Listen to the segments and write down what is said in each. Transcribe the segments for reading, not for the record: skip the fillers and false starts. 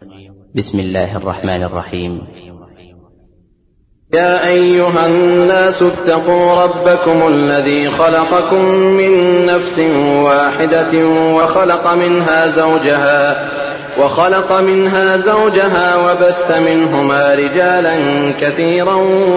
بسم الله الرحمن الرحيم. يا أيها الناس اتقوا ربكم الذي خلقكم من نفس واحدة وخلق منها زوجها وبث منهما رجالا كثيرا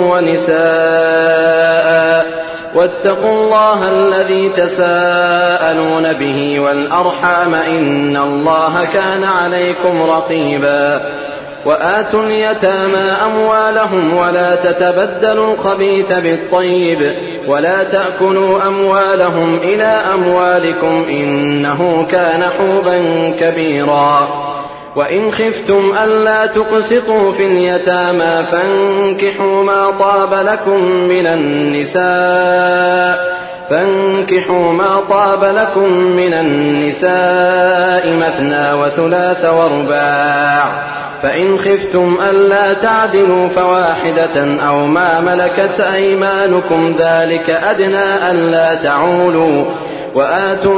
ونساء واتقوا الله الذي تساءلون به والأرحام إن الله كان عليكم رقيبا. وآتوا اليتامى أموالهم ولا تتبدلوا الخبيث بالطيب ولا تأكلوا أموالهم إلى أموالكم إنه كان حوبا كبيرا. وإن خفتم ألا تقسطوا في اليتامى فانكحوا ما طاب لكم من النساء مثنى وثلاث ورباع، فإن خفتم ألا تعدلوا فواحدة أو ما ملكت أيمانكم ذلك أدنى ألا تعولوا. وآتوا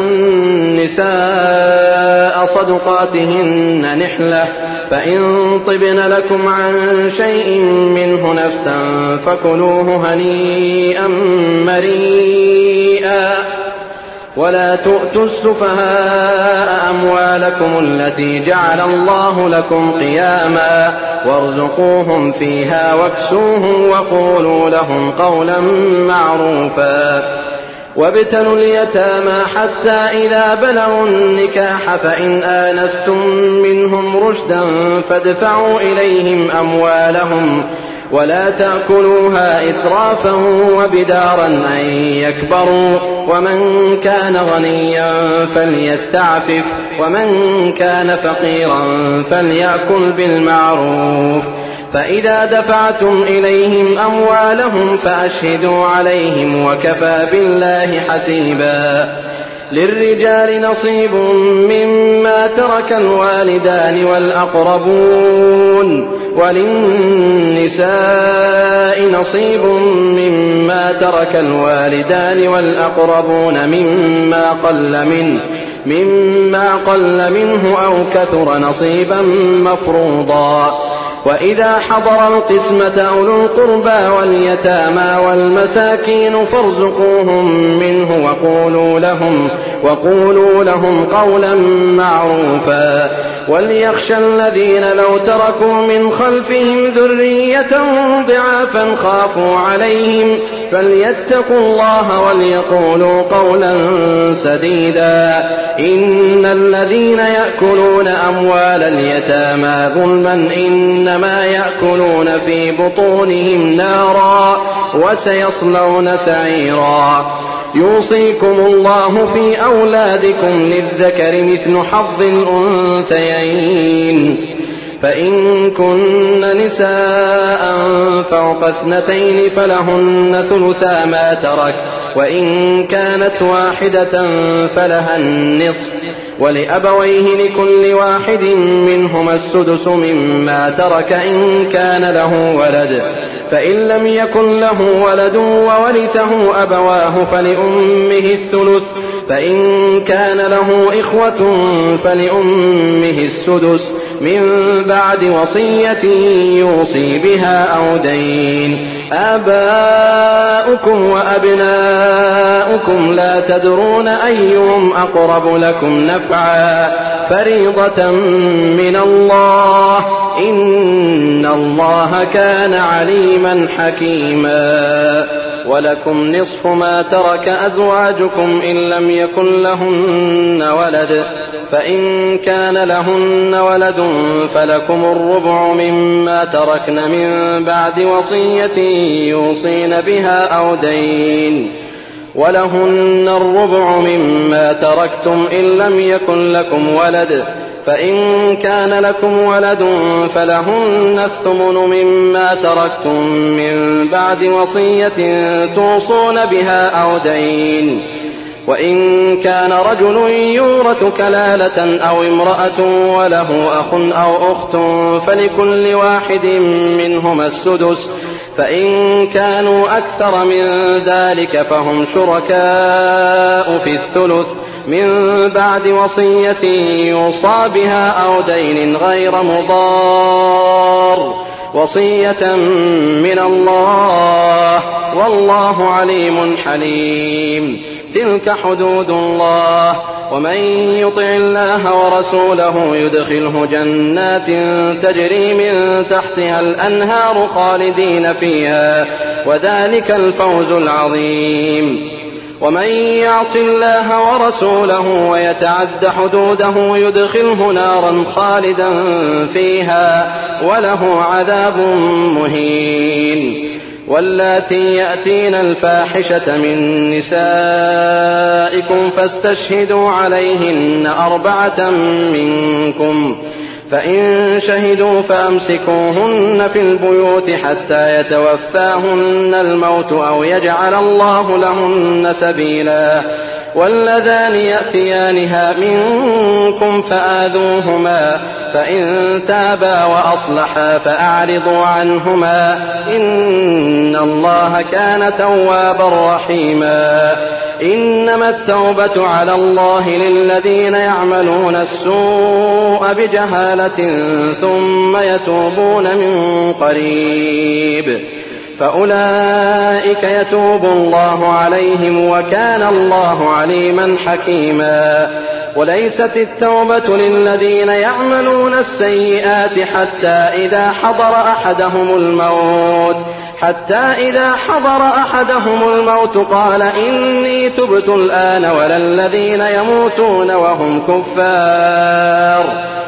النساء صدقاتهن نحلة، فإن طبن لكم عن شيء منه نفسا فكلوه هنيئا مريئا. ولا تؤتوا السفهاء أموالكم التي جعل الله لكم قياما وارزقوهم فيها واكسوهم وقولوا لهم قولا معروفا. وابتلوا اليتامى حتى إذا بلغوا النكاح فإن آنستم منهم رشدا فادفعوا إليهم أموالهم ولا تأكلوها إسرافا وبدارا أن يكبروا. ومن كان غنيا فليستعفف ومن كان فقيرا فليأكل بالمعروف. فإذا دفعتم إليهم أموالهم فأشهدوا عليهم وكفى بالله حسيبا. للرجال نصيب مما ترك الوالدان والأقربون وللنساء نصيب مما ترك الوالدان والأقربون مما قل منه أو كثر نصيبا مفروضا. وإذا حضر القسمة أولو القربى واليتامى والمساكين فارزقوهم منه وقولوا لهم قولا معروفا. وليخشى الذين لو تركوا من خلفهم ذرية ضعافا خافوا عليهم فليتقوا الله وليقولوا قولا سديدا. إن الذين يأكلون أموال اليتامى ظلما إنما يأكلون في بطونهم نارا وسيصلون سعيرا. يوصيكم الله في أولادكم للذكر مثل حظ الأنثيين، فإن كن نساء فوق 2 فلهن ثلثا ما ترك، وإن كانت واحدة فلها النصف، ولأبويه لكل واحد منهما السدس مما ترك إن كان له ولد، فإن لم يكن له ولد وورثه أبواه فلأمه الثلث، فإن كان له إخوة فلأمه السدس من بعد وصية يوصي بها أو دين. آباؤكم وأبناؤكم لا تدرون أيهم أقرب لكم نفعا فريضة من الله إن الله كان عليما حكيما. ولكم نصف ما ترك أزواجكم إن لم يكن لهن ولد، فإن كان لهن ولد فلكم الربع مما تركن من بعد وصية يوصين بها أو دين، ولهن الربع مما تركتم إن لم يكن لكم ولد، فإن كان لكم ولد فلهن الثمن مما تركتم من بعد وصية توصون بها أو دين. وإن كان رجل يورث كلالة أو امرأة وله أخ أو أخت فلكل واحد منهما السدس، فإن كانوا أكثر من ذلك فهم شركاء في الثلث من بعد وصية يوصى بها أو دين غير مضار، وصية من الله والله عليم حليم. تلك حدود الله، ومن يطع الله ورسوله يدخله جنات تجري من تحتها الأنهار خالدين فيها، وذلك الفوز العظيم. ومن يعص الله ورسوله ويتعد حدوده يدخله نارا خالدا فيها وله عذاب مهين. واللاتي يأتين الفاحشة من نسائكم فاستشهدوا عليهن 4 منكم، فإن شهدوا فأمسكوهن في البيوت حتى يتوفاهن الموت أو يجعل الله لهن سبيلا. واللذان يأتيانها منكم فآذوهما، فإن تابا وأصلحا فأعرضوا عنهما، إن الله كان توابا رحيما. إنما التوبة على الله للذين يعملون السوء بجهالة ثم يتوبون من قريب، فأولئك يتوب الله عليهم وكان الله عليما حكيما. وليست التوبة للذين يعملون السيئات حتى إذا حضر أحدهم الموت قال إني تبت الآن، ولا الذين يموتون وهم كفار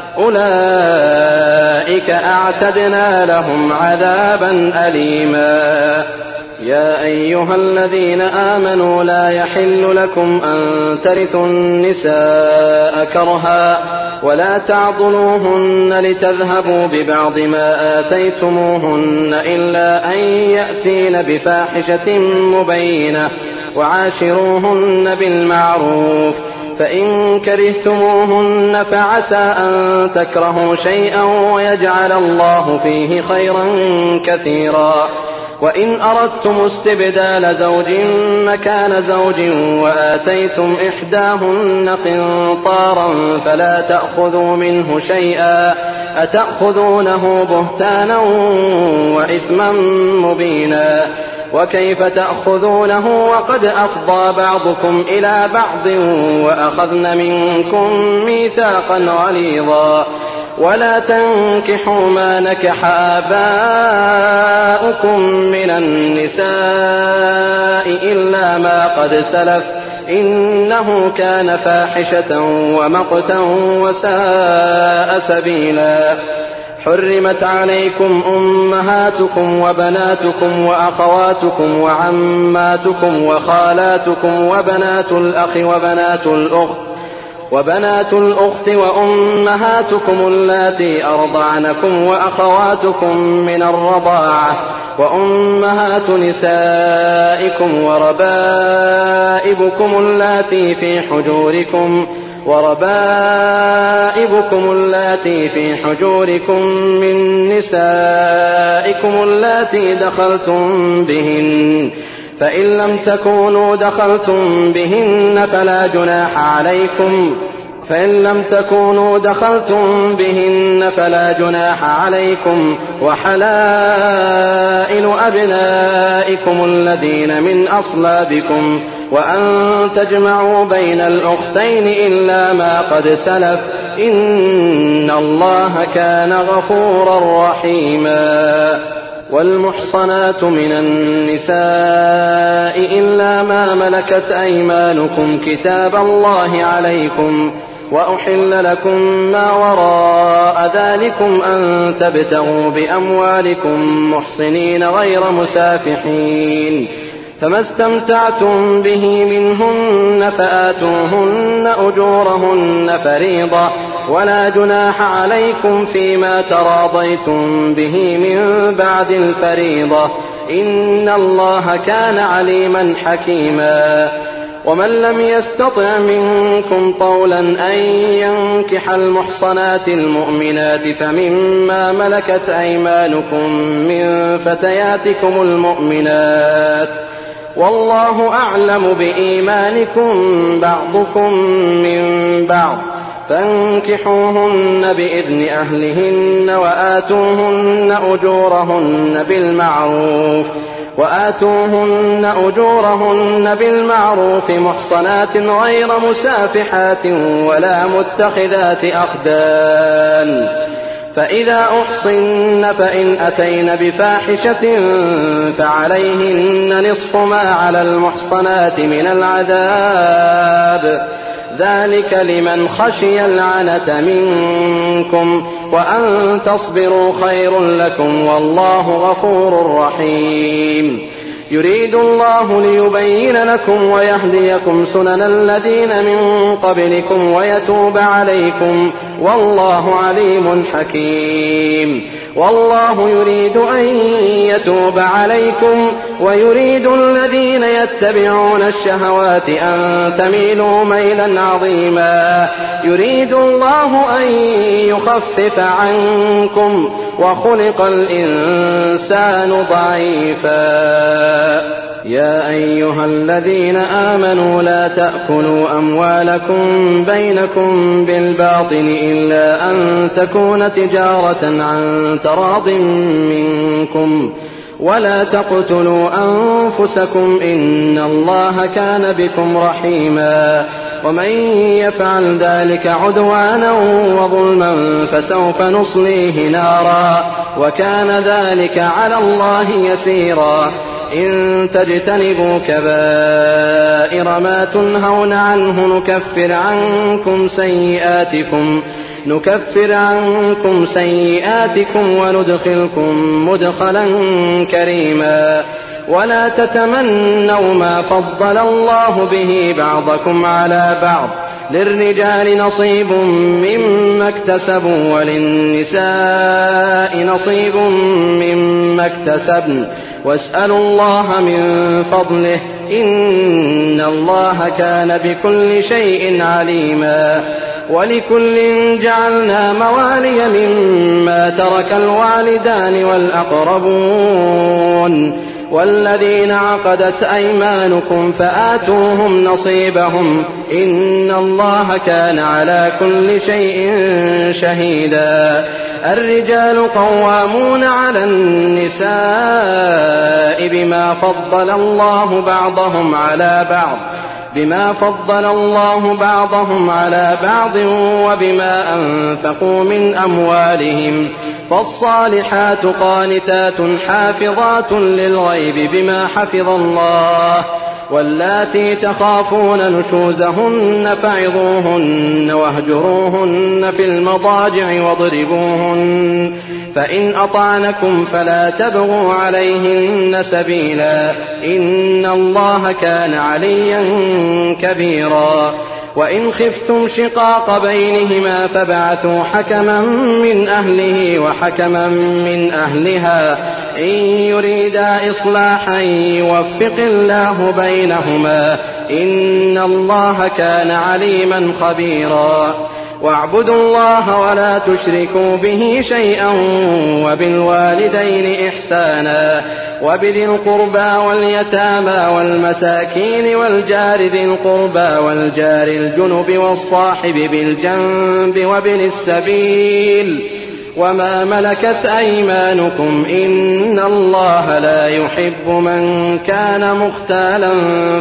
أولئك أعتدنا لهم عذابا أليما. يا أيها الذين آمنوا لا يحل لكم أن ترثوا النساء كرها ولا تعضلوهن لتذهبوا ببعض ما آتيتموهن إلا أن يأتين بفاحشة مبينة، وعاشروهن بالمعروف، فإن كرهتموهن فعسى أن تكرهوا شيئا ويجعل الله فيه خيرا كثيرا. وإن أردتم استبدال زوج مكان زوج وآتيتم إحداهن قنطارا فلا تأخذوا منه شيئا، أتأخذونه بهتانا وإثما مبينا. وكيف تأخذونه وقد أفضى بعضكم إلى بعض وأخذن منكم ميثاقا غليظا. ولا تنكحوا ما نكح آباؤكم من النساء إلا ما قد سلف، إنه كان فاحشة ومقتا وساء سبيلا. حرمت عليكم أمهاتكم وبناتكم وأخواتكم وعماتكم وخالاتكم وبنات الأخ وبنات الأخت وأمهاتكم اللاتي أرضعنكم وأخواتكم من الرضاعة وأمهات نسائكم وربائبكم اللاتي في حجوركم من نسائكم اللاتي دخلتم بهن، فإن لم تكونوا دخلتم بهن فلا جناح عليكم، وحلائل أبنائكم الذين من أصلابكم، وأن تجمعوا بين الأختين إلا ما قد سلف، إن الله كان غفورا رحيما. والمحصنات من النساء إلا ما ملكت أيمانكم كتاب الله عليكم، وأحل لكم ما وراء ذلكم أن تبتغوا بأموالكم محصنين غير مسافحين، فما استمتعتم به منهن فآتوهن أجورهن فريضة، ولا جناح عليكم فيما تراضيتم به من بعد الفريضة، إن الله كان عليما حكيما. ومن لم يستطع منكم طولا أن ينكح المحصنات المؤمنات فمما ملكت أيمانكم من فتياتكم المؤمنات، والله أعلم بإيمانكم بعضكم من بعض، فانكحوهن بإذن أهلهن وآتوهن أجورهن بالمعروف محصنات غير مسافحات ولا متخذات أخدان، فإذا أحصن فإن أتين بفاحشة فعليهن نصف ما على المحصنات من العذاب، ذلك لمن خشي العنة منكم، وأن تصبروا خير لكم، والله غفور رحيم. يريد الله ليبين لكم ويهديكم سنن الذين من قبلكم ويتوب عليكم، والله عليم حكيم. والله يريد أن يتوب عليكم ويريد الذين يتبعون الشهوات أن تميلوا ميلا عظيما. يريد الله أن يخفف عنكم وخلق الإنسان ضعيفا. يا أيها الذين آمنوا لا تأكلوا أموالكم بينكم بالباطل إلا أن تكون تجارة عن تراض منكم، ولا تقتلوا أنفسكم إن الله كان بكم رحيما. ومن يفعل ذلك عدوانا وظلما فسوف نصليه نارا، وكان ذلك على الله يسيرا. إن تجتنبوا كبائر ما تنهون عنه نكفر عنكم سيئاتكم وندخلكم مدخلا كريما. ولا تتمنوا ما فضل الله به بعضكم على بعض، للرجال نصيب مما اكتسبوا وللنساء نصيب مما اكتسبن، واسألوا الله من فضله إن الله كان بكل شيء عليما. ولكل جعلنا موالي مما ترك الوالدان والأقربون والذين عقدت أيمانكم فآتوهم نصيبهم إن الله كان على كل شيء شهيدا. الرجال قوامون على النساء بما فضل الله بعضهم على بعض وبما أنفقوا من أموالهم. فالصالحات قانتات حافظات للغيب بما حفظ الله. واللاتي تخافون نشوزهن فعظوهن واهجروهن في المضاجع واضربوهن، فإن أطعنكم فلا تبغوا عليهن سبيلا إن الله كان عليا كبيرا. وإن خفتم شقاق بينهما فابعثوا حكما من أهله وحكما من أهلها إن يريدا إصلاحا يوفق الله بينهما إن الله كان عليما خبيرا. واعبدوا الله ولا تشركوا به شيئا وبالوالدين إحسانا وبذي القربى واليتامى والمساكين والجار ذي القربى والجار الجنب والصاحب بالجنب وابن السبيل وما ملكت أيمانكم إن الله لا يحب من كان مختالا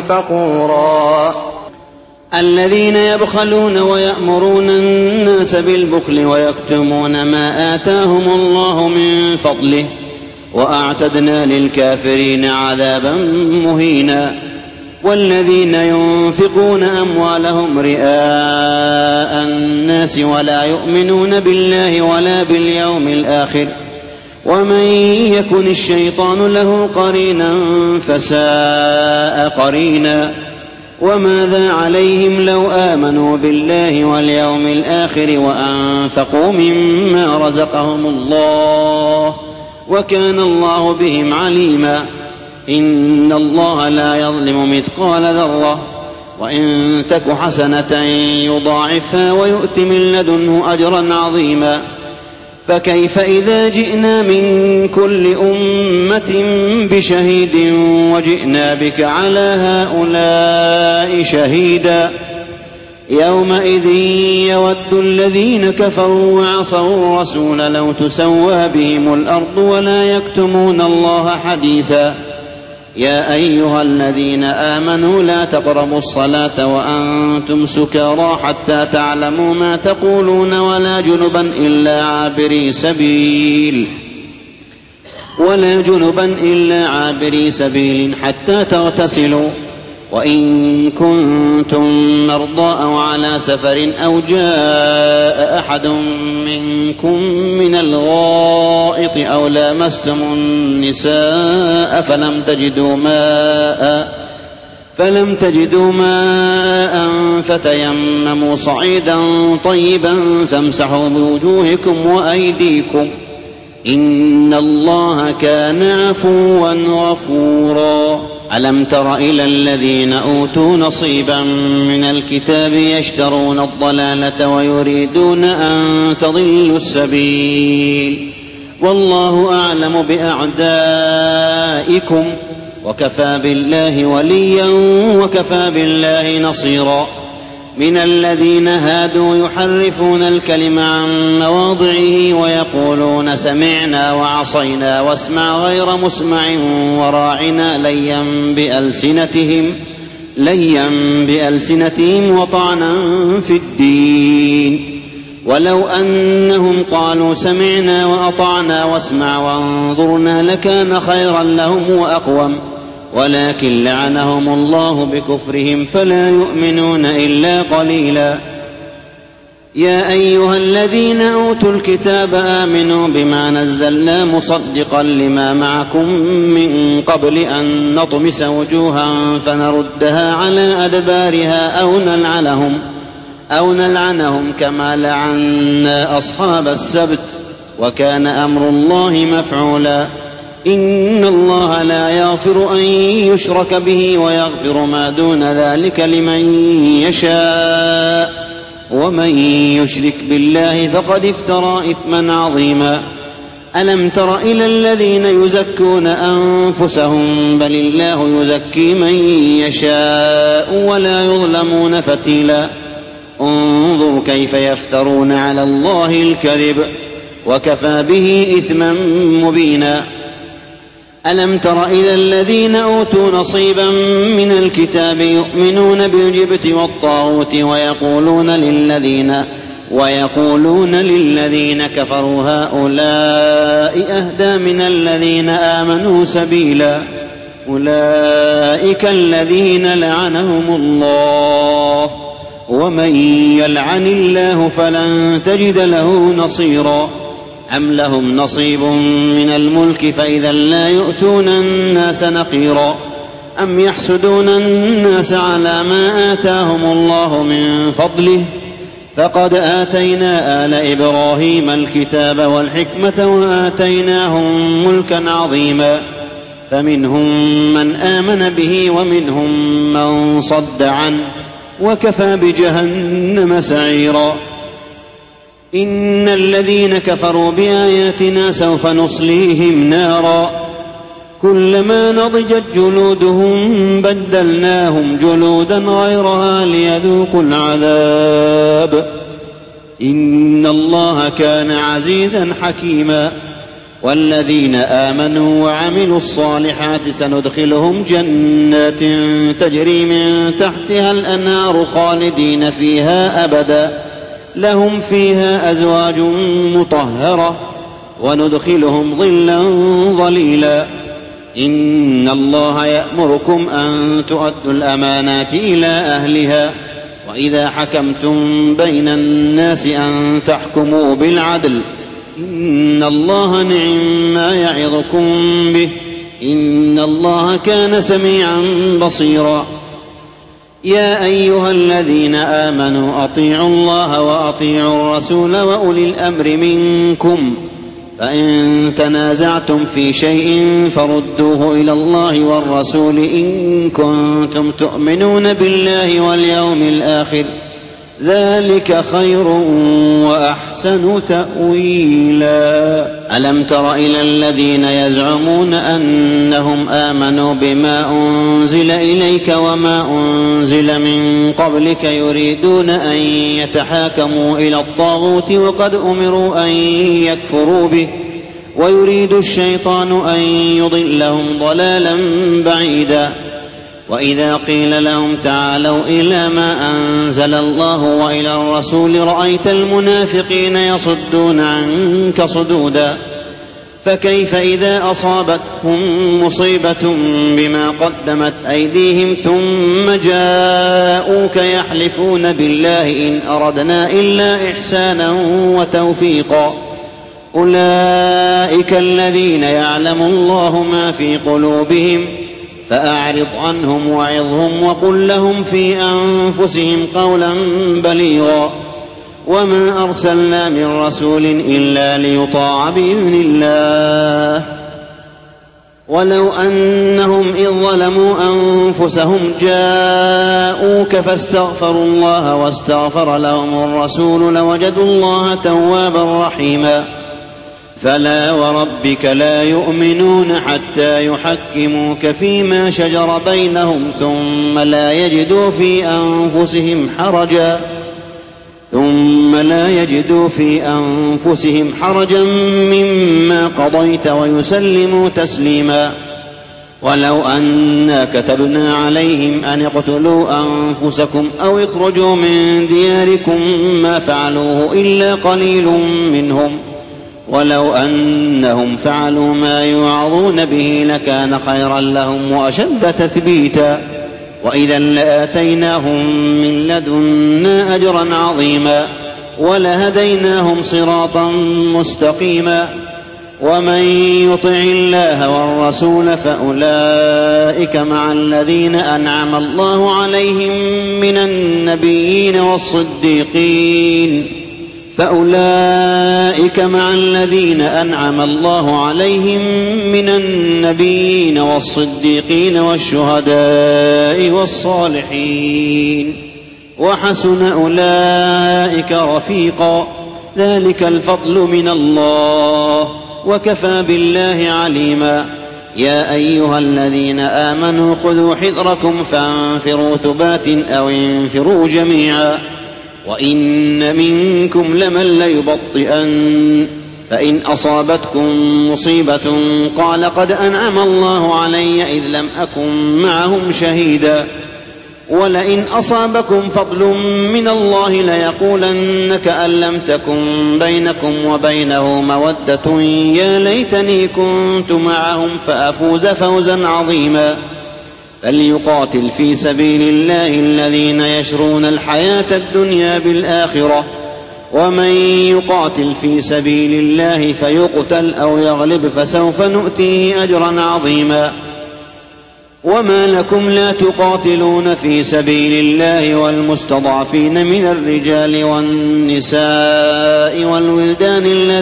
فخورا. الذين يبخلون ويأمرون الناس بالبخل ويكتمون ما آتاهم الله من فضله وأعتدنا للكافرين عذابا مهينا. والذين ينفقون أموالهم رئاء الناس ولا يؤمنون بالله ولا باليوم الآخر ومن يكن الشيطان له قرينا فساء قرينا. وماذا عليهم لو آمنوا بالله واليوم الآخر وأنفقوا مما رزقهم الله وكان الله بهم عليما. إن الله لا يظلم مثقال ذرة وإن تك حسنة يضاعفها ويؤت من لدنه أجرا عظيما. فكيف إذا جئنا من كل أمة بشهيد وجئنا بك على هؤلاء شهيدا؟ يومئذ يود الذين كفروا وعصوا الرسول لو تسوى بهم الأرض ولا يكتمون الله حديثا. يا أيها الذين آمنوا لا تقربوا الصلاة وأنتم سكارى حتى تعلموا ما تقولون ولا جنبا إلا عابري سبيل حتى تغتسلوا. وإن كنتم مرضى أو على سفر أو جاء أحد منكم من الغائط أو لامستم النساء فلم تجدوا ماء فتيمموا صعيدا طيبا فامسحوا بوجوهكم وأيديكم إن الله كان عفوا غفورا. ألم تر إلى الذين أوتوا نصيبا من الكتاب يشترون الضلالة ويريدون أن تضلوا السبيل والله أعلم بأعدائكم وكفى بالله وليا وكفى بالله نصيرا. من الذين هادوا يحرفون الكلم عن مواضعه ويقولون سمعنا وعصينا واسمع غير مسمع وراعنا ليا بألسنتهم وطعنا في الدين. ولو أنهم قالوا سمعنا وأطعنا واسمع وانظرنا لكان خيرا لهم وأقوم ولكن لعنهم الله بكفرهم فلا يؤمنون إلا قليلا. يا أيها الذين أوتوا الكتاب آمنوا بما نزلنا مصدقا لما معكم من قبل أن نطمس وجوها فنردها على أدبارها أو نلعنهم كما لعنا أصحاب السبت وكان أمر الله مفعولا. إن الله لا يغفر أن يشرك به ويغفر ما دون ذلك لمن يشاء ومن يشرك بالله فقد افترى إثما عظيما. ألم تر إلى الذين يزكون أنفسهم بل الله يزكي من يشاء ولا يظلمون فتيلا. انظر كيف يفترون على الله الكذب وكفى به إثما مبينا. ألم تر إلى الذين أوتوا نصيبا من الكتاب يؤمنون بالجبت والطاغوت ويقولون للذين كفروا هؤلاء أهدى من الذين آمنوا سبيلا. أولئك الذين لعنهم الله ومن يلعن الله فلن تجد له نصيرا. أم لهم نصيب من الملك فإذا لا يؤتون الناس نقيرا. أم يحسدون الناس على ما آتاهم الله من فضله فقد آتينا آل إبراهيم الكتاب والحكمة وآتيناهم ملكا عظيما. فمنهم من آمن به ومنهم من صد عنه وكفى بجهنم سعيرا. إن الذين كفروا بآياتنا سوف نصليهم نارا كلما نضجت جلودهم بدلناهم جلودا غيرها ليذوقوا العذاب إن الله كان عزيزا حكيما. والذين آمنوا وعملوا الصالحات سندخلهم جنات تجري من تحتها الأنهار خالدين فيها أبدا لهم فيها أزواج مطهرة وندخلهم ظلا ظليلا. إن الله يأمركم أن تؤدوا الأمانات إلى أهلها وإذا حكمتم بين الناس أن تحكموا بالعدل إن الله نعم ما يعظكم به إن الله كان سميعا بصيرا. يا أيها الذين آمنوا أطيعوا الله وأطيعوا الرسول وأولي الأمر منكم فإن تنازعتم في شيء فردوه إلى الله والرسول إن كنتم تؤمنون بالله واليوم الآخر ذلك خير وأحسن تأويلا. ألم تر إلى الذين يزعمون أنهم آمنوا بما أنزل إليك وما أنزل من قبلك يريدون أن يتحاكموا إلى الطاغوت وقد أمروا أن يكفروا به ويريد الشيطان أن يضلهم ضلالا بعيدا. وإذا قيل لهم تعالوا إلى ما أنزل الله وإلى الرسول رأيت المنافقين يصدون عنك صدودا. فكيف إذا أصابتهم مصيبة بما قدمت أيديهم ثم جاءوك يحلفون بالله إن أردنا إلا إحسانا وتوفيقا أولئك الذين يعلم الله ما في قلوبهم فأعرض عنهم وعظهم وقل لهم في أنفسهم قولا بليغا. وما أرسلنا من رسول إلا ليطاع بإذن الله ولو أنهم إذ ظلموا أنفسهم جاءوك فاستغفروا الله واستغفر لهم الرسول لوجدوا الله توابا رحيما. فلا وربك لا يؤمنون حتى يحكموك فيما شجر بينهم ثم لا يجدوا في أنفسهم حرجا مما قضيت ويسلموا تسليما. ولو أنا كتبنا عليهم أن اقتلوا أنفسكم أو اخرجوا من دياركم ما فعلوه إلا قليل منهم ولو أنهم فعلوا ما يوعظون به لكان خيرا لهم وأشد تثبيتا وإذا لآتيناهم من لدنا أجرا عظيما ولهديناهم صراطا مستقيما. ومن يطع الله والرسول فأولئك مع الذين أنعم الله عليهم من النبيين والصديقين والشهداء والصالحين وحسن أولئك رفيقا. ذلك الفضل من الله وكفى بالله عليما. يا أيها الذين آمنوا خذوا حذركم فانفروا ثبات أو انفروا جميعا وإن منكم لمن ليبطئن فإن أصابتكم مصيبة قال قد أنعم الله علي إذ لم أكن معهم شهيدا ولئن أصابكم فضل من الله ليقولن كأن لم تكن بينكم وبينه مودة يا ليتني كنت معهم فأفوز فوزا عظيما. فليقاتل في سبيل الله الذين يشرون الحياة الدنيا بالآخرة ومن يقاتل في سبيل الله فيقتل أو يغلب فسوف نؤتيه أجرا عظيما. وما لكم لا تقاتلون في سبيل الله والمستضعفين من الرجال والنساء والولدان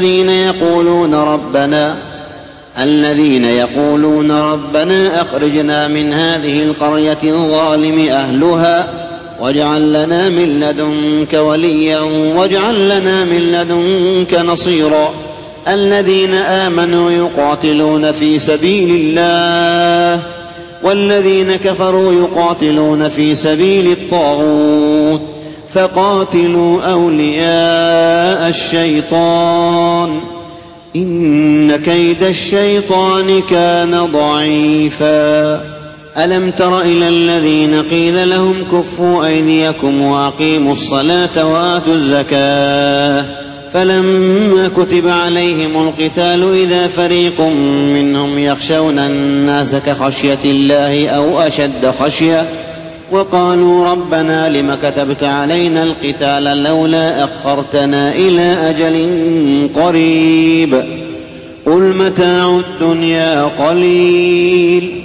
الذين يقولون ربنا أخرجنا من هذه القرية الظالم أهلها واجعل لنا من لدنك وليا واجعل لنا من لدنك نصيرا. الذين آمنوا يقاتلون في سبيل الله والذين كفروا يقاتلون في سبيل الطاغوت فقاتلوا أولياء الشيطان إن كيد الشيطان كان ضعيفا. ألم تر إلى الذين قيل لهم كفوا أيديكم وأقيموا الصلاة وآتوا الزكاة فلما كتب عليهم القتال إذا فريق منهم يخشون الناس كخشية الله أو أشد خشية وقالوا ربنا لم كتبت علينا القتال لولا أخرتنا إلى أجل قريب قل متاع الدنيا قليل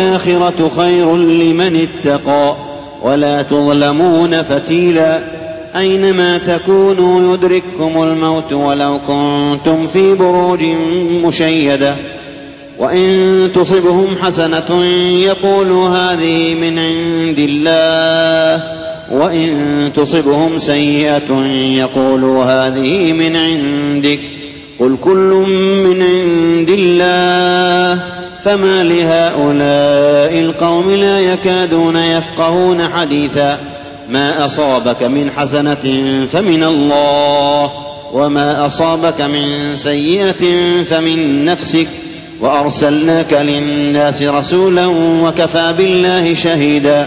والآخرة خير لمن اتقى ولا تظلمون فتيلا. أينما تكونوا يدرككم الموت ولو كنتم في بروج مشيدة وإن تصبهم حسنة يقولوا هذه من عند الله وإن تصبهم سيئة يقولوا هذه من عندك قل كل من عند الله فما لهؤلاء القوم لا يكادون يفقهون حديثا ما أصابك من حسنة فمن الله وما أصابك من سيئة فمن نفسك وأرسلناك للناس رسولا وكفى بالله شهيدا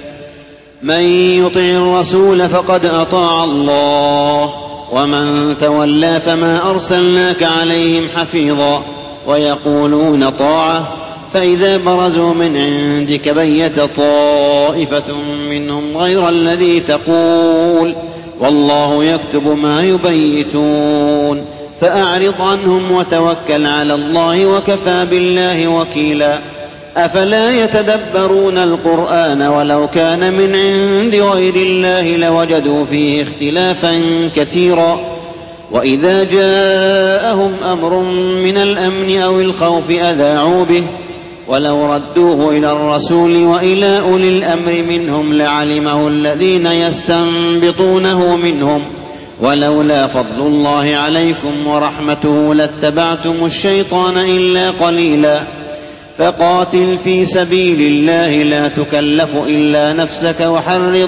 من يطع الرسول فقد أطاع الله ومن تولى فما أرسلناك عليهم حفيظا ويقولون طاعة فإذا برزوا من عندك بيت طائفة منهم غير الذي تقول والله يكتب ما يبيتون فأعرض عنهم وتوكل على الله وكفى بالله وكيلا أفلا يتدبرون القرآن ولو كان من عند غير الله لوجدوا فيه اختلافا كثيرا وإذا جاءهم أمر من الأمن أو الخوف أذاعوا به ولو ردوه إلى الرسول وإلى أولي الأمر منهم لعلمه الذين يستنبطونه منهم ولولا فضل الله عليكم ورحمته لاتبعتم الشيطان إلا قليلا فقاتل في سبيل الله لا تكلف إلا نفسك وحرض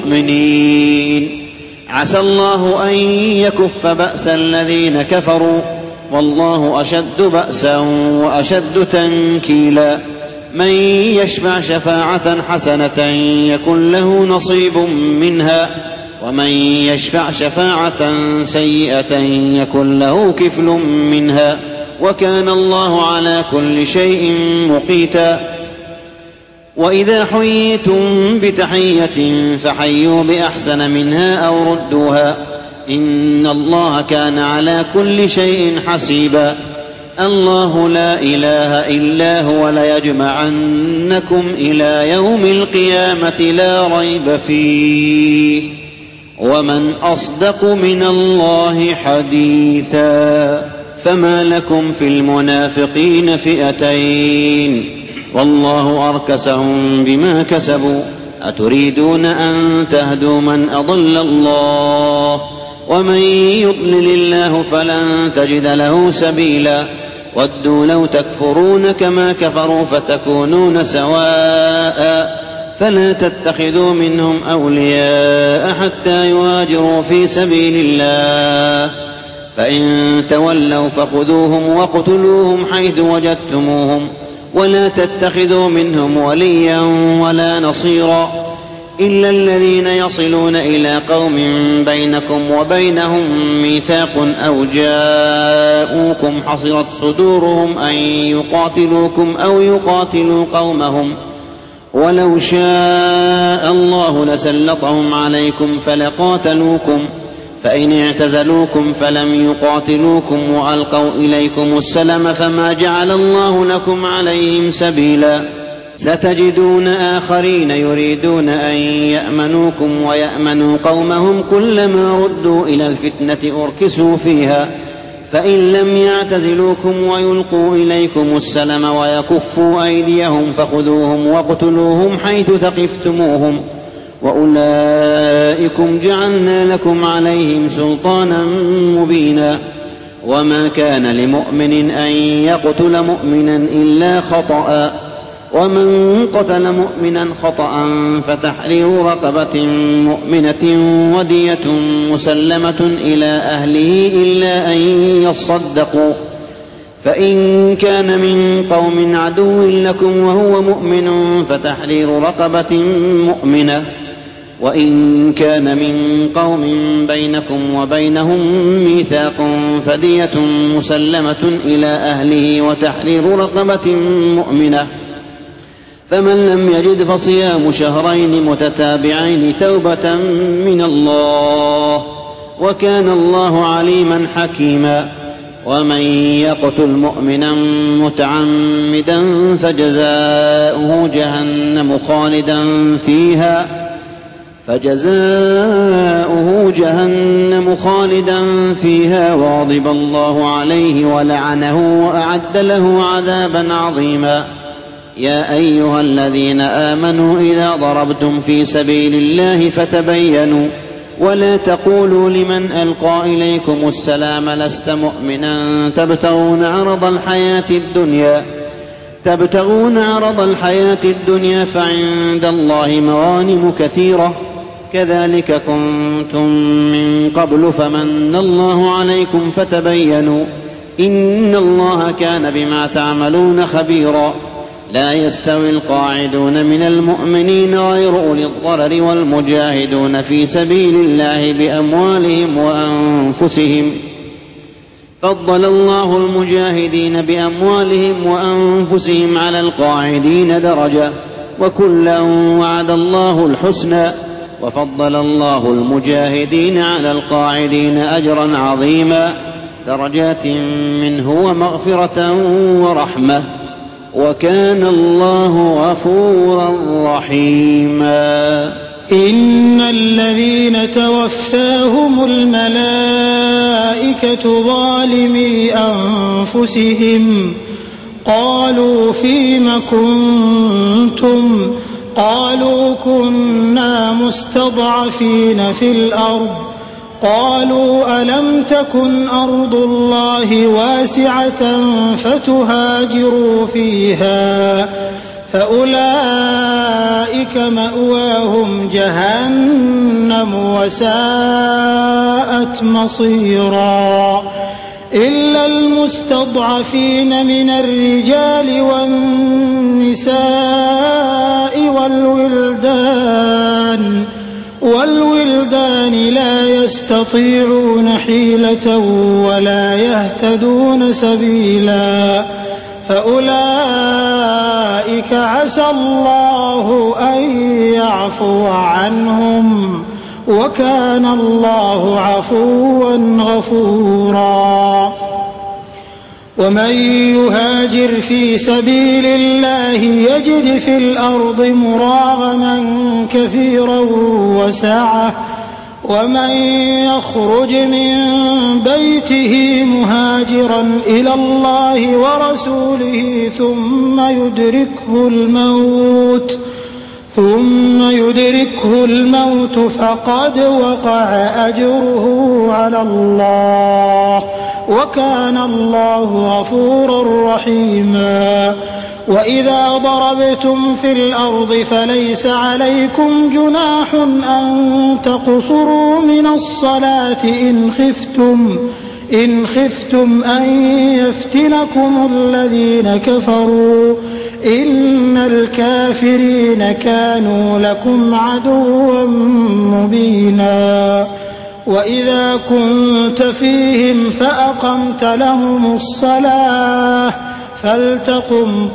المؤمنين عسى الله أن يكف بأس الذين كفروا والله أشد بأسا وأشد تنكيلا من يشفع شفاعة حسنة يكن له نصيب منها ومن يشفع شفاعة سيئة يكن له كفل منها وكان الله على كل شيء مقيتا وإذا حييتم بتحية فحيوا بأحسن منها أو ردوها إن الله كان على كل شيء حسيبا الله لا إله إلا هو ليجمعنكم إلى يوم القيامة لا ريب فيه ومن أصدق من الله حديثا فما لكم في المنافقين فئتين والله أركسهم بما كسبوا أتريدون أن تهدوا من أضل الله ومن يضلل الله فلن تجد له سبيلا ودوا لو تكفرون كما كفروا فتكونون سواء فلا تتخذوا منهم أولياء حتى يهاجروا في سبيل الله فإن تولوا فخذوهم وقتلوهم حيث وجدتموهم ولا تتخذوا منهم وليا ولا نصيرا إلا الذين يصلون إلى قوم بينكم وبينهم ميثاق أو جاءوكم حصرت صدورهم أن يقاتلوكم أو يقاتلوا قومهم ولو شاء الله لسلطهم عليكم فلقاتلوكم فإن اعتزلوكم فلم يقاتلوكم وألقوا إليكم السلم فما جعل الله لكم عليهم سبيلا ستجدون آخرين يريدون أن يأمنوكم ويأمنوا قومهم كلما ردوا إلى الفتنة أركسوا فيها فإن لم يعتزلوكم ويلقوا إليكم السلم ويكفوا أيديهم فخذوهم واقتلوهم حيث ثقفتموهم وأولئكم جعلنا لكم عليهم سلطانا مبينا وما كان لمؤمن أن يقتل مؤمنا إلا خطأ ومن قتل مؤمنا خطأ فتحرير رقبة مؤمنة ودية مسلمة إلى أهله إلا أن يصدقوا فإن كان من قوم عدو لكم وهو مؤمن فتحرير رقبة مؤمنة وإن كان من قوم بينكم وبينهم ميثاق فدية مسلمة إلى أهله وتحرير رقبة مؤمنة فمن لم يجد فصيام شهرين متتابعين توبة من الله وكان الله عليما حكيما ومن يقتل مؤمنا متعمدا فجزاؤه جهنم خالدا فيها وغضب الله عليه ولعنه وأعد له عذابا عظيما. يا أيها الذين آمنوا إذا ضربتم في سبيل الله فتبينوا ولا تقولوا لمن ألقى إليكم السلام لست مؤمنا تبتغون عرض الحياة الدنيا فعند الله مغانم كثيرة كذلك كنتم من قبل فمن الله عليكم فتبينوا إن الله كان بما تعملون خبيرا. لا يستوي القاعدون من المؤمنين غير أولي الضرر والمجاهدون في سبيل الله بأموالهم وأنفسهم. فضل الله المجاهدين بأموالهم وأنفسهم على القاعدين درجة وكلا وعد الله الحسنى وفضل الله المجاهدين على القاعدين أجرا عظيما درجات منه ومغفرة ورحمة وكان الله غفورا رحيما. إن الذين توفاهم الملائكة ظالمي أنفسهم قالوا فيم كنتم قالوا كنا مستضعفين في الأرض قالوا ألم تكن أرض الله واسعة فتهاجروا فيها فأولئك مأواهم جهنم وساءت مصيرا. إلا المستضعفين من الرجال والنساء والولدان لا يستطيعون حيلة ولا يهتدون سبيلا فأولئك عسى الله أن يعفو عنهم وكان الله عفوا غفورا. ومن يهاجر في سبيل الله يجد في الأرض مراغما كثيرا وسعة ومن يخرج من بيته مهاجرا إلى الله ورسوله ثم يدركه الموت فقد وقع أجره على الله وكان الله غفورا رحيما. وإذا ضربتم في الأرض فليس عليكم جناح أن تقصروا من الصلاة إن خفتم أن يفتنكم الذين كفروا إن الكافرين كانوا لكم عدوا مبينا. وإذا كنت فيهم فأقمت لهم الصلاة فلتقم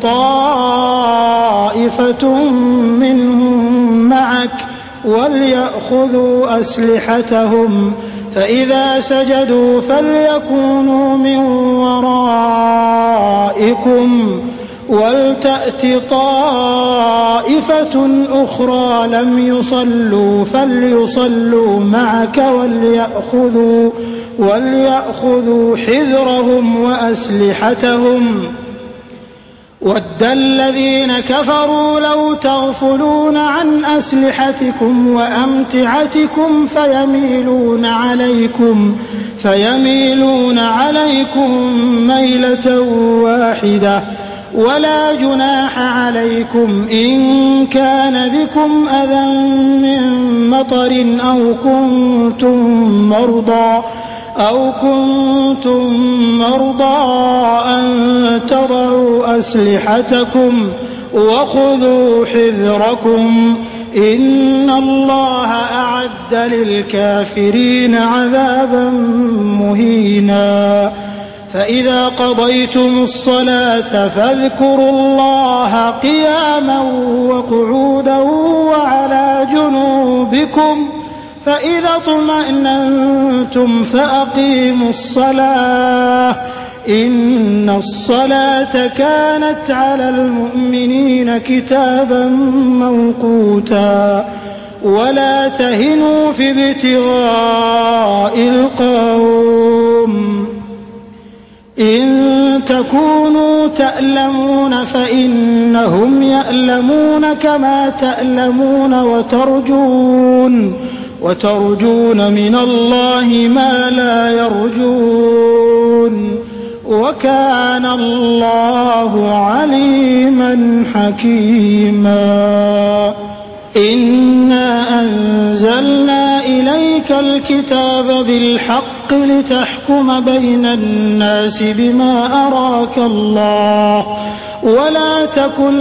طائفة منهم معك وليأخذوا أسلحتهم فإذا سجدوا فليكونوا من ورائكم ولتأت طائفة أخرى لم يصلوا فليصلوا معك وليأخذوا حذرهم وأسلحتهم. ود الذين كفروا لو تغفلون عن أسلحتكم وأمتعتكم فيميلون عليكم ميلة واحدة ولا جناح عليكم إن كان بكم أذى من مطر أو كنتم مرضى أن تضعوا أسلحتكم وخذوا حذركم إن الله أعد للكافرين عذابا مهينا. فإذا قضيتم الصلاة فاذكروا الله قياما وقعودا وعلى جنوبكم فإذا اطمأننتم فأقيموا الصلاة إن الصلاة كانت على المؤمنين كتابا موقوتا. ولا تهنوا في ابتغاء القوم إن تكونوا تألمون فإنهم يألمون كما تألمون وترجون من الله ما لا يرجون وكان الله عليما حكيما. إنا أنزلنا إليك الكتاب بالحق لتحكم بين الناس بما أراك الله ولا تكن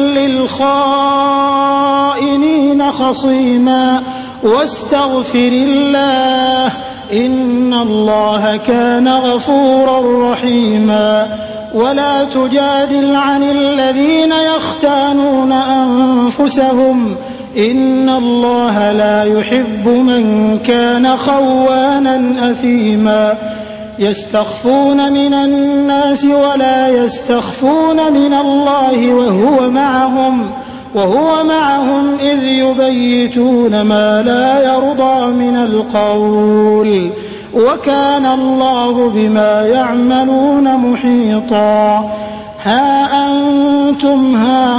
للخائنين خصيما واستغفر الله إن الله كان غفورا رحيما. ولا تجادل عن الذين يختانون أنفسهم إن الله لا يحب من كان خوانا أثيما. يستخفون من الناس ولا يستخفون من الله وهو معهم إذ يبيتون ما لا يرضى من القول وكان الله بما يعملون محيطا. ها أنتم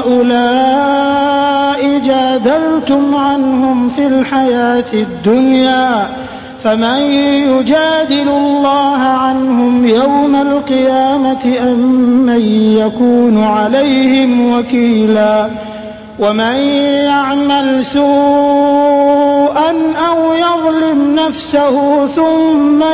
هؤلاء جادلتم عنهم في الحياة الدنيا فمن يجادل الله عنهم يوم القيامة أم من يكون عليهم وكيلا. ومن يعمل سوءا أو يظلم نفسه ثم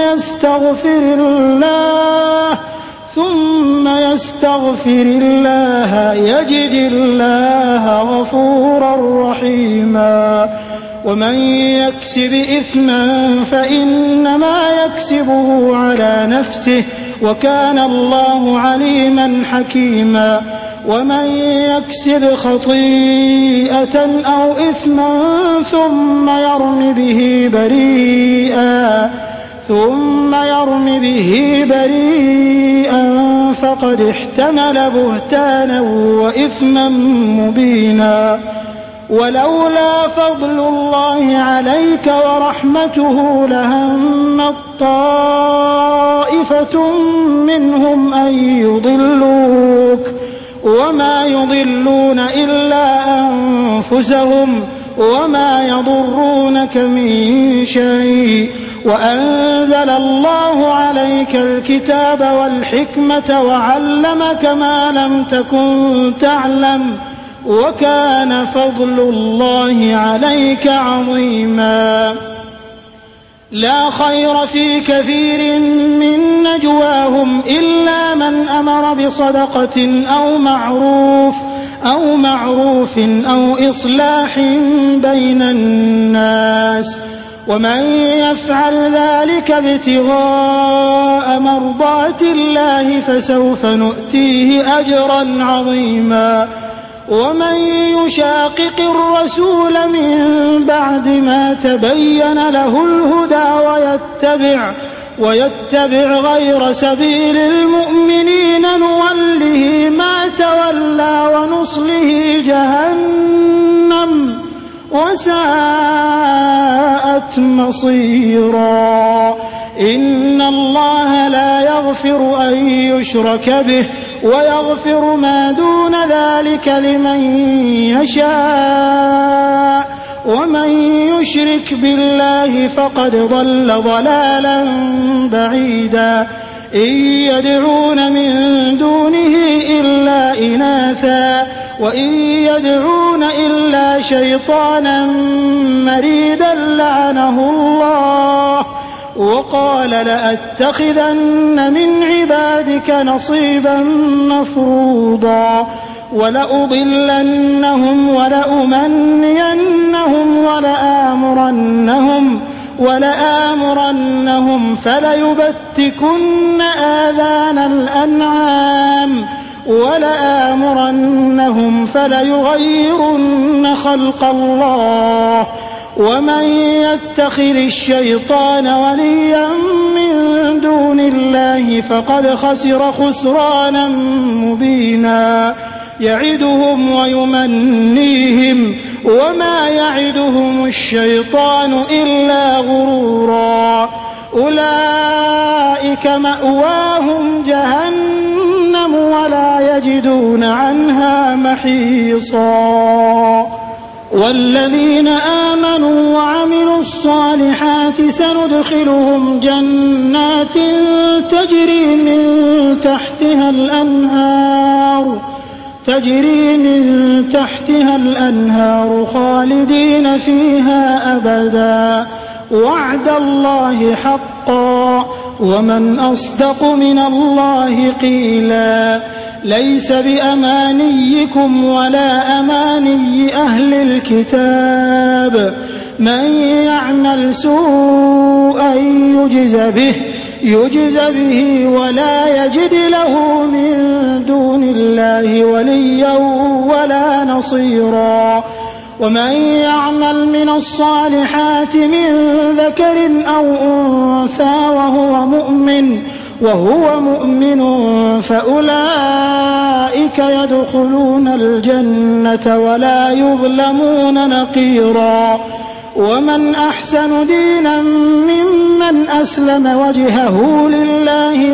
يستغفر الله يجد الله غفورا رحيما. ومن يكسب إثما فإنما يكسبه على نفسه وكان الله عليما حكيما. ومن يكسب خطيئة أو إثما ثم يرم به بريئا فقد احتمل بهتانا وإثما مبينا. ولولا فضل الله عليك ورحمته لهمت طائفة منهم أن يضلوك وما يضلون إلا أنفسهم وما يضرونك من شيء. وأنزل الله عليك الكتاب والحكمة وعلمك ما لم تكن تعلم وكان فضل الله عليك عظيما. لا خير في كثير من نجواهم إلا من أمر بصدقة أو معروف أو إصلاح بين الناس ومن يفعل ذلك ابتغاء مرضات الله فسوف نؤتيه أجرا عظيما. ومن يشاقق الرسول من بعد ما تبين له الهدى ويتبع غير سبيل المؤمنين نوله ما تولى ونصله جهنم وساءت مصيرا. إن الله لا يغفر أن يشرك به ويغفر ما دون ذلك لمن يشاء ومن يشرك بالله فقد ضل ضلالا بعيدا. إن يدعون من دونه إلا إناثا وإن يدعون إلا شيطانا مريدا لعنه الله وقال لأتخذن من عبادك نصيبا مفروضا ولأضلنهم ولأمنينهم ولآمرنهم فليبتكن آذان الأنعام ولآمرنهم فليغيرن خلق الله. ومن يتخذ الشيطان وليا من دون الله فقد خسر خسرانا مبينا. يعدهم ويمنيهم وما يعدهم الشيطان إلا غرورا أولئك مأواهم جهنم ولا يجدون عنها محيصا والذين آمنوا وعملوا الصالحات سندخلهم جنات تجري من تحتها الأنهار خالدين فيها أبدا وعد الله حقا ومن أصدق من الله قيلا ليس بأمانيكم ولا أماني أهل الكتاب من يعمل سوءا يجز به ولا يجد له من دون الله وليا ولا نصيرا ومن يعمل من الصالحات من ذكر أو أنثى وهو مؤمن فأولئك يدخلون الجنة ولا يظلمون نقيرا ومن أحسن دينا ممن أسلم وجهه لله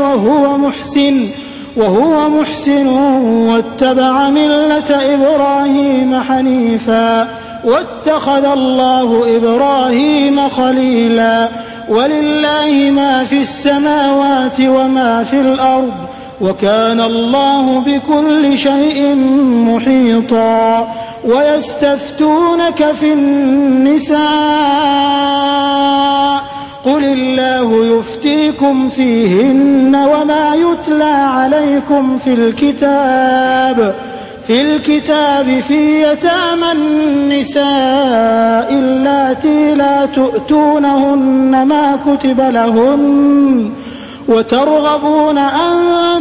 وهو محسن واتبع ملة إبراهيم حنيفا واتخذ الله إبراهيم خليلا ولله ما في السماوات وما في الأرض وكان الله بكل شيء محيطا ويستفتونك في النساء قل الله يفتيكم فيهن وما يتلى عليكم في الكتاب في يتامى النساء اللاتي لا تؤتونهن ما كتب لهن وترغبون أن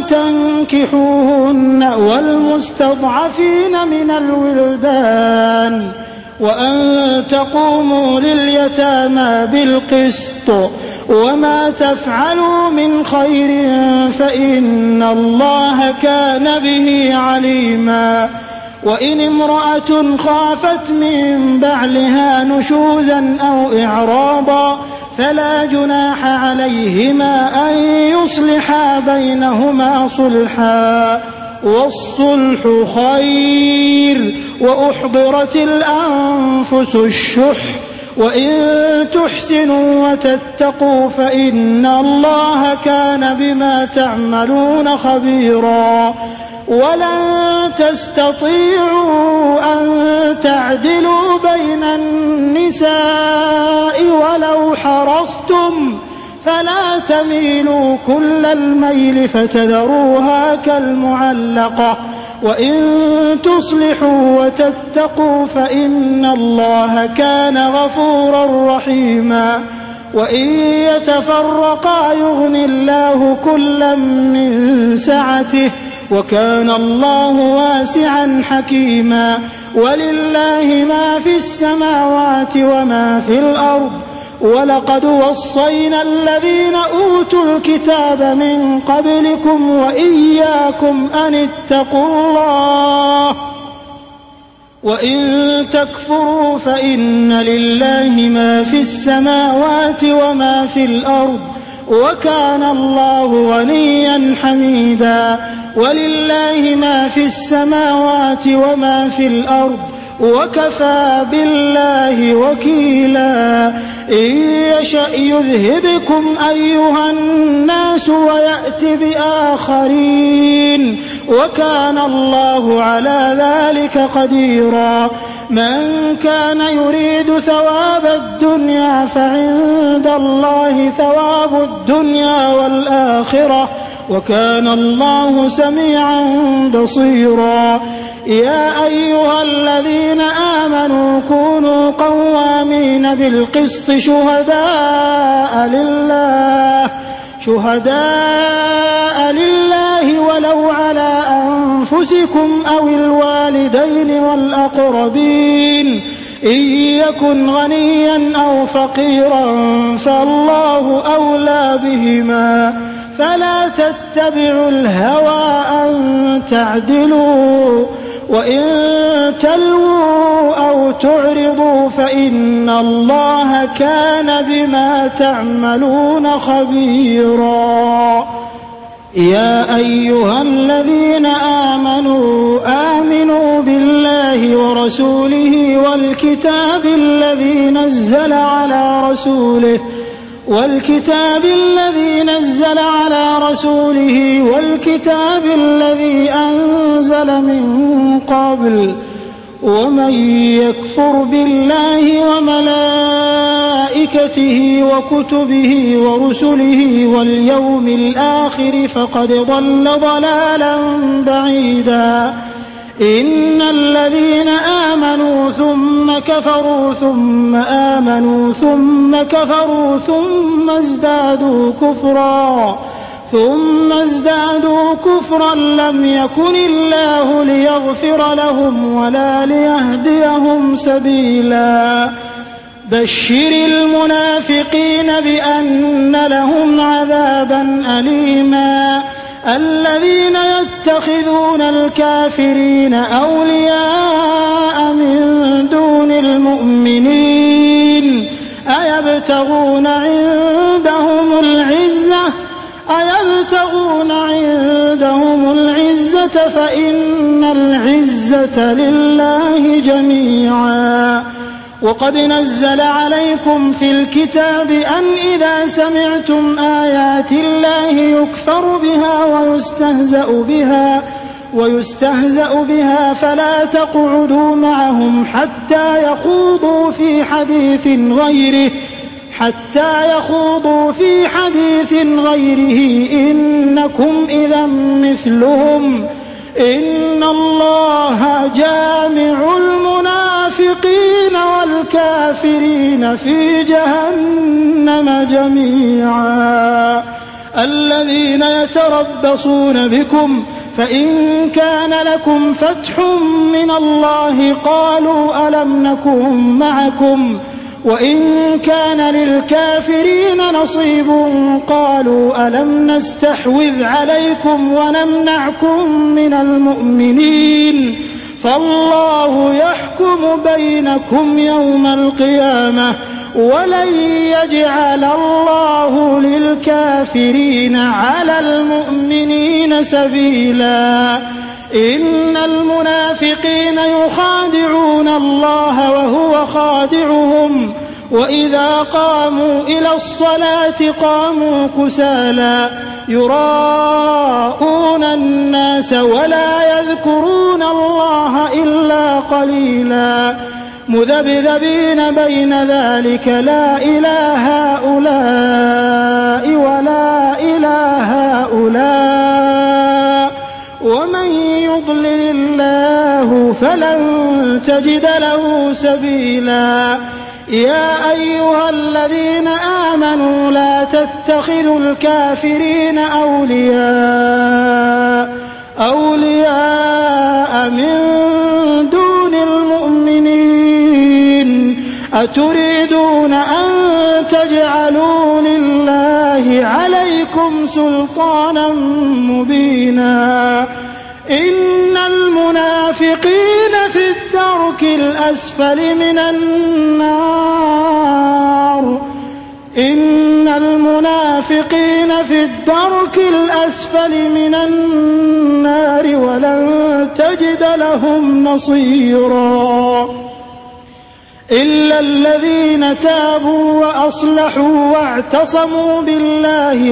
تنكحوهن والمستضعفين من الولدان وأن تقوموا لليتامى بالقسط وما تفعلوا من خير فإن الله كان به عليما وإن امرأة خافت من بعلها نشوزا أو إعراضا فلا جناح عليهما أن يصلحا بينهما صلحا والصلح خير وأحضرت الأنفس الشح وإن تحسنوا وتتقوا فإن الله كان بما تعملون خبيرا ولن تستطيعوا أن تعدلوا بين النساء ولو حرصتم فلا تميلوا كل الميل فتذروها كالمعلقة وإن تصلحوا وتتقوا فإن الله كان غفورا رحيما وإن يتفرقا يغن الله كلا من سعته وكان الله واسعا حكيما ولله ما في السماوات وما في الأرض ولقد وصينا الذين أوتوا الكتاب من قبلكم وإياكم أن اتقوا الله وإن تكفروا فإن لله ما في السماوات وما في الأرض وكان الله غنيا حميدا ولله ما في السماوات وما في الأرض وكفى بالله وكيلا إن يشأ يذهبكم أيها الناس ويأت بآخرين وكان الله على ذلك قديرا من كان يريد ثواب الدنيا فعند الله ثواب الدنيا والآخرة وكان الله سميعا بصيرا يا أيها الذين آمنوا كونوا قوامين بالقسط شهداء لله ولو على أنفسكم أو الوالدين والأقربين إن يكن غنيا أو فقيرا فالله أولى بهما فلا تتبعوا الهوى أن تعدلوا وإن تلووا أو تعرضوا فإن الله كان بما تعملون خبيرا. يا أيها الذين آمنوا آمنوا بالله ورسوله والكتاب الذي نزل على رسوله والكتاب الذي أنزل من قبل ومن يكفر بالله وملائكته وكتبه ورسله واليوم الآخر فقد ضل ضلالا بعيدا. إن الذين آمنوا ثم كفروا ثم آمنوا ثم كفروا ثم ازدادوا كفرا لم يكن الله ليغفر لهم ولا ليهديهم سبيلا. بشر المنافقين بأن لهم عذابا أليما. الذين يتخذون الكافرين أولياء من دون المؤمنين أيبتغون عندهم العزة فإن العزة لله جميعا. وقد نزل عليكم في الكتاب أن إذا سمعتم آيات الله يكفر بها ويستهزأ بها فلا تقعدوا معهم حتى يخوضوا في حديث غيره إنكم إذا مثلهم. إن الله جامع المنافقين والكافرين في جهنم جميعا. الذين يتربصون بكم فإن كان لكم فتح من الله قالوا ألم نكن معكم وإن كان للكافرين نصيب قالوا ألم نستحوذ عليكم ونمنعكم من المؤمنين فالله يحكم بينكم يوم القيامة ولن يجعل الله للكافرين على المؤمنين سبيلا. إن المنافقين يخادعون الله وهو خادعهم وإذا قاموا إلى الصلاة قاموا كسالى يراءون الناس ولا يذكرون الله إلا قليلا مذبذبين بين ذلك لا إله هؤلاء ولا إله هؤلاء ومن يضلل الله فلن تجد له سبيلا. يا أيها الذين آمنوا لا تتخذوا الكافرين أولياء من دون المؤمنين أتريدون أن تجعلوا لله عليكم سلطانا مبينا. إن المنافقين في الدرك الأسفل من النار إن المنافقين في الدرك الأسفل من النار ولن تجد لهم نصيرا. إلا الذين تابوا وأصلحوا واعتصموا بالله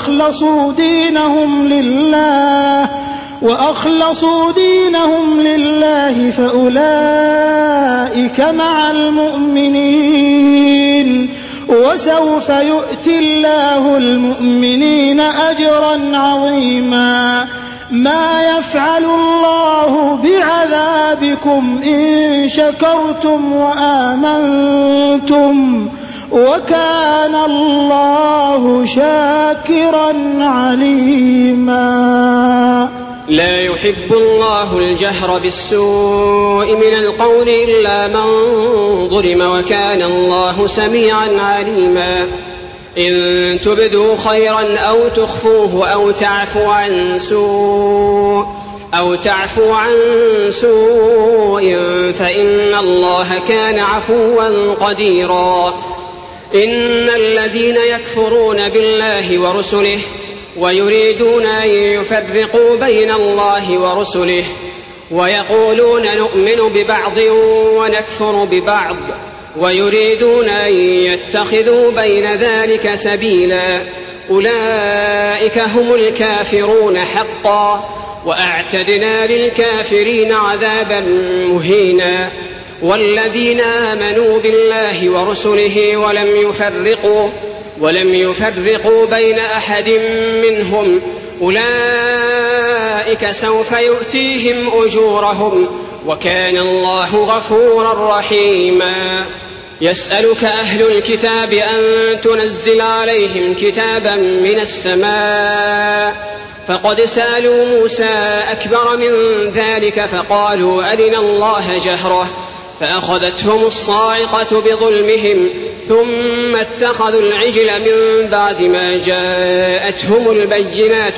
وأخلصوا دينهم لله فأولئك مع المؤمنين وسوف يؤتي الله المؤمنين أجرا عظيما. ما يفعل الله بعذابكم إن شكرتم وآمنتم وكان الله شاكرا عليما. لا يحب الله الجهر بالسوء من القول إلا من ظلم وكان الله سميعا عليما. إن تبدوا خيرا أو تخفوه أو تعفو عن سوء أو تعفو عن سوء فإن الله كان عفوا قديرا. إن الذين يكفرون بالله ورسله ويريدون أن يفرقوا بين الله ورسله ويقولون نؤمن ببعض ونكفر ببعض ويريدون أن يتخذوا بين ذلك سبيلا أولئك هم الكافرون حقا وأعتدنا للكافرين عذابا مهينا. والذين آمنوا بالله ورسله ولم يفرقوا بين أحد منهم أولئك سوف يؤتيهم أجورهم وكان الله غفورا رحيما. يسألك أهل الكتاب أن تنزل عليهم كتابا من السماء فقد سألوا موسى أكبر من ذلك فقالوا أرنا الله جهرة فأخذتهم الصاعقة بظلمهم ثم اتخذوا العجل من بعد ما جاءتهم البينات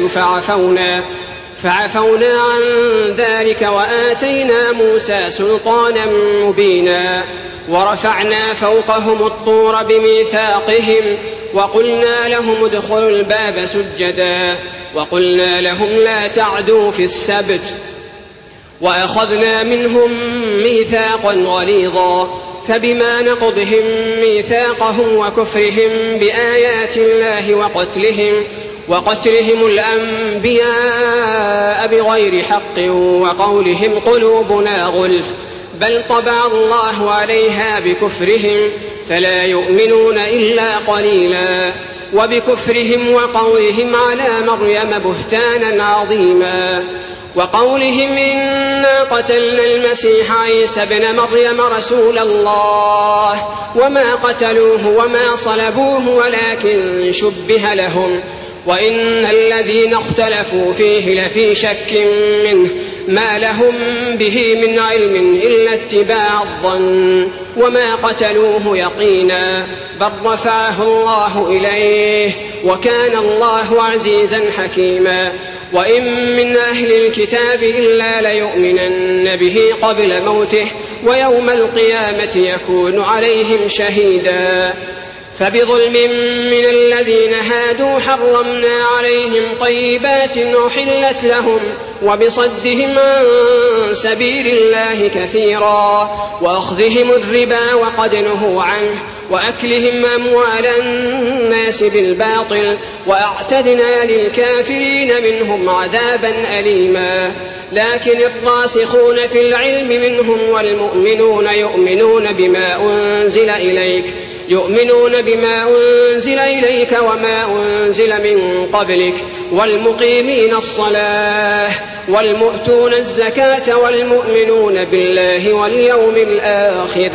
فعفونا عن ذلك وآتينا موسى سلطانا مبينا. ورفعنا فوقهم الطور بميثاقهم وقلنا لهم ادخلوا الباب سجدا وقلنا لهم لا تعدوا في السبت وأخذنا منهم ميثاقا غليظا. فبما نقضهم ميثاقهم وكفرهم بآيات الله وقتلهم الأنبياء بغير حق وقولهم قلوبنا غلف بل طبع الله عليها بكفرهم فلا يؤمنون إلا قليلا. وبكفرهم وقولهم على مريم بهتانا عظيما وقولهم إنا قتلنا المسيح عيسى ابن مريم رسول الله وما قتلوه وما صلبوه ولكن شبه لهم وإن الذين اختلفوا فيه لفي شك منه ما لهم به من علم إلا اتباع الظن وما قتلوه يقينا بل رفعه الله إليه وكان الله عزيزا حكيما. وإن من أهل الكتاب إلا ليؤمنن به قبل موته ويوم القيامة يكون عليهم شهيدا. فبظلم من الذين هادوا حرمنا عليهم طيبات أحلت لهم وبصدهم عن سبيل الله كثيرا وأخذهم الربا وقد نهوا عنه وأكلهم أموال الناس بالباطل وأعتدنا للكافرين منهم عذابا أليما. لكن الراسخون في العلم منهم والمؤمنون يؤمنون بما أنزل إليك وما أنزل من قبلك والمقيمين الصلاة والمؤتون الزكاة والمؤمنون بالله واليوم الآخر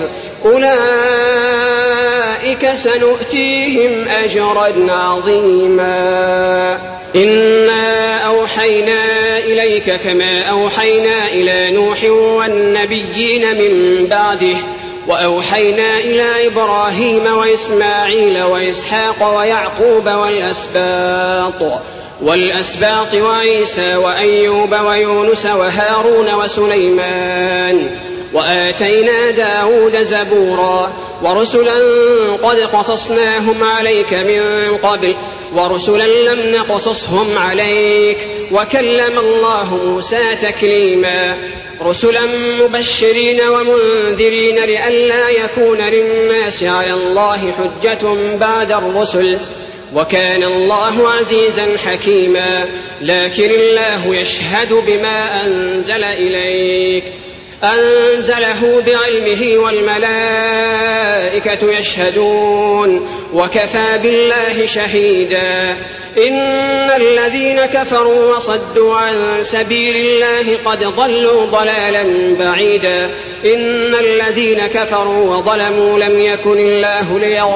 أولئك سنؤتيهم أجرا عظيما. إنا أوحينا إليك كما أوحينا إلى نوح والنبيين من بعده وأوحينا إلى إبراهيم وإسماعيل وإسحاق ويعقوب والأسباط وعيسى وأيوب ويونس وهارون وسليمان وآتينا داود زبورا ورسلا قد قصصناهم عليك من قبل ورسلا لم نقصصهم عليك وكلم الله موسى تكليما. رسلا مبشرين ومنذرين لئلا يكون للناس على الله حجة بعد الرسل وكان الله عزيزا حكيما. لكن الله يشهد بما أنزل إليك أنزله بعلمه والملائكة يشهدون وكفى بالله شهيدا. إن الذين كفروا وصدوا عن سبيل الله قد ضلوا ضلالا بعيدا. إن الذين كفروا وظلموا لم يكن الله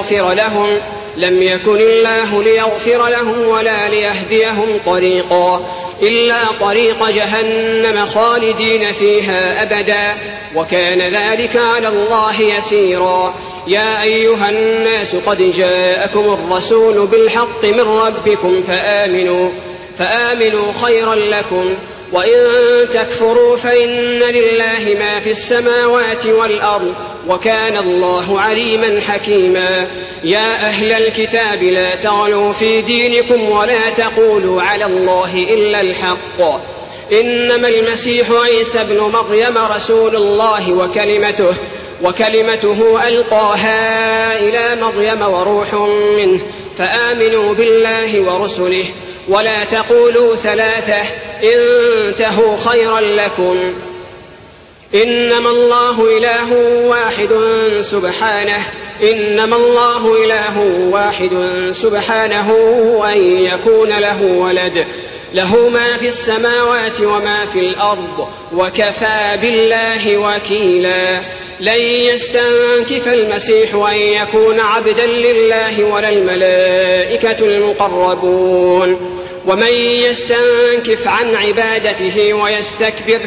ليغفر لهم ولا ليهديهم طريقا إلا طريق جهنم خالدين فيها أبدا وكان ذلك على الله يسيرا. يا أيها الناس قد جاءكم الرسول بالحق من ربكم فآمنوا خيرا لكم وإن تكفروا فإن لله ما في السماوات والأرض وكان الله عليما حكيما. يا أهل الكتاب لا تغلوا في دينكم ولا تقولوا على الله إلا الحق إنما المسيح عيسى ابن مريم رسول الله وكلمته ألقاها إلى مريم وروح منه فآمنوا بالله ورسله ولا تقولوا ثلاثة انتهوا خيرا لكم إنما الله إله واحد سبحانه أن يكون له ولد له ما في السماوات وما في الأرض وكفى بالله وكيلا. لن يستنكف المسيح أن يكون عبدا لله ولا الملائكة المقربون ومن يستنكف عن عبادته ويستكبر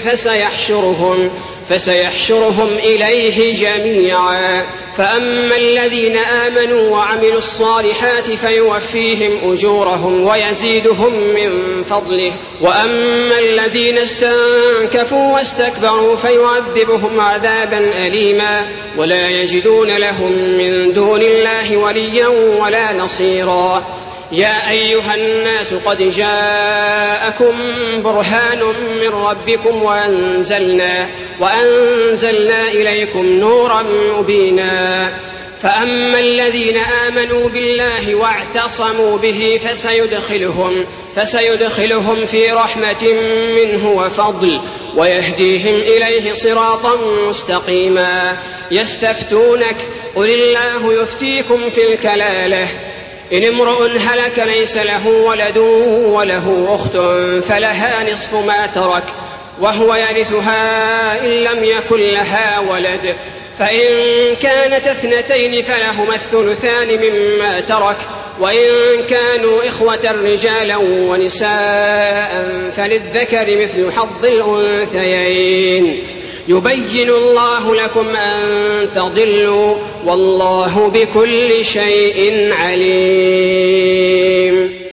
فسيحشرهم إليه جميعا. فأما الذين آمنوا وعملوا الصالحات فيوفيهم أجورهم ويزيدهم من فضله وأما الذين استنكفوا واستكبروا فيعذبهم عذابا أليما ولا يجدون لهم من دون الله وليا ولا نصيرا. يا أيها الناس قد جاءكم برهان من ربكم وأنزلنا إليكم نورا مبينا. فأما الذين آمنوا بالله واعتصموا به فسيدخلهم في رحمة منه وفضل ويهديهم إليه صراطا مستقيما. يستفتونك قل الله يفتيكم في الكلالة إن امرؤ هلك ليس له ولد وله أخت فلها نصف ما ترك وهو يرثها إن لم يكن لها ولد فإن كانت اثنتين فلهما الثلثان مما ترك وإن كانوا إخوة رجالا ونساء فللذكر مثل حظ الأنثيين. يبين الله لكم أن تضلوا والله بكل شيء عليم.